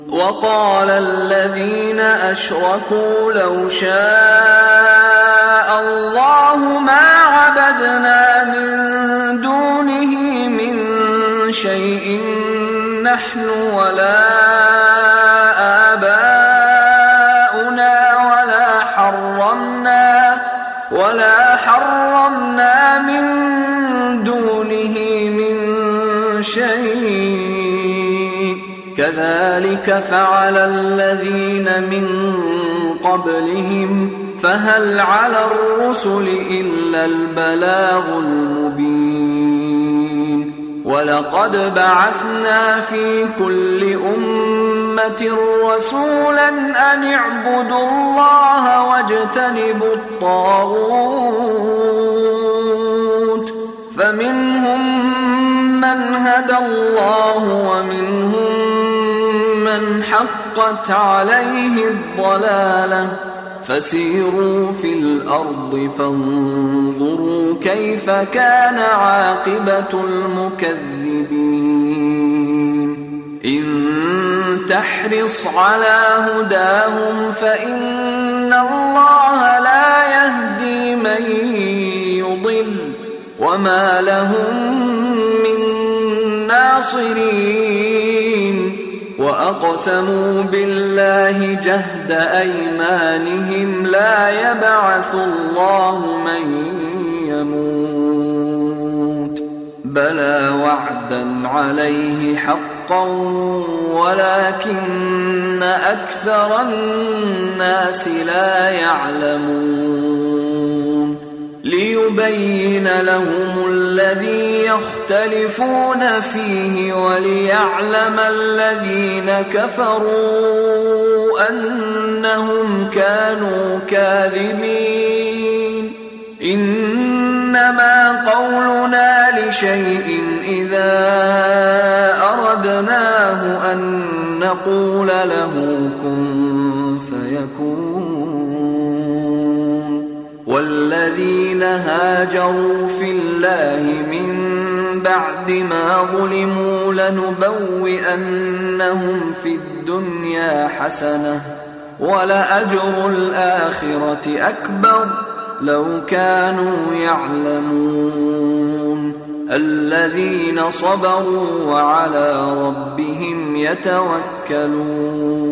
وقال الذين أشركوا لو شاء الله ما عبدنا من دونه من شيء نحن ولا آباؤنا ولا حرمنا من دونه من شيء كذلك فعل الذين من قبلهم فهل على الرسل إلا البلاغ المبين ولقد بعثنا في كل أمة رسولا أن اعبدوا الله واجتنبوا الطاغوت فمنهم من هدى الله ومنهم من حقت عليه الضلالة فسيروا في الأرض فانظروا كيف كان عاقبة المكذبين إن تحرص على هداهم فإن الله لا يهدي من يضل وما لهم من ناصرين وأقسموا بالله جهد أيمانهم لا يبعث الله من يموت بلى وعدا عليه حقا ولكن أكثر الناس لا يعلمون ليبين لهم الذي يختلفون فيه وليعلم الذين كفروا أنهم كانوا كاذبين إنما قولنا لشيء إذا أردناه أن نقول له كن فيكون والذين هاجروا في الله من بعد ما ظلموا لنبوئنهم في الدنيا حسنة ولأجر الآخرة أكبر لو كانوا يعلمون الذين صبروا وعلى ربهم يتوكلون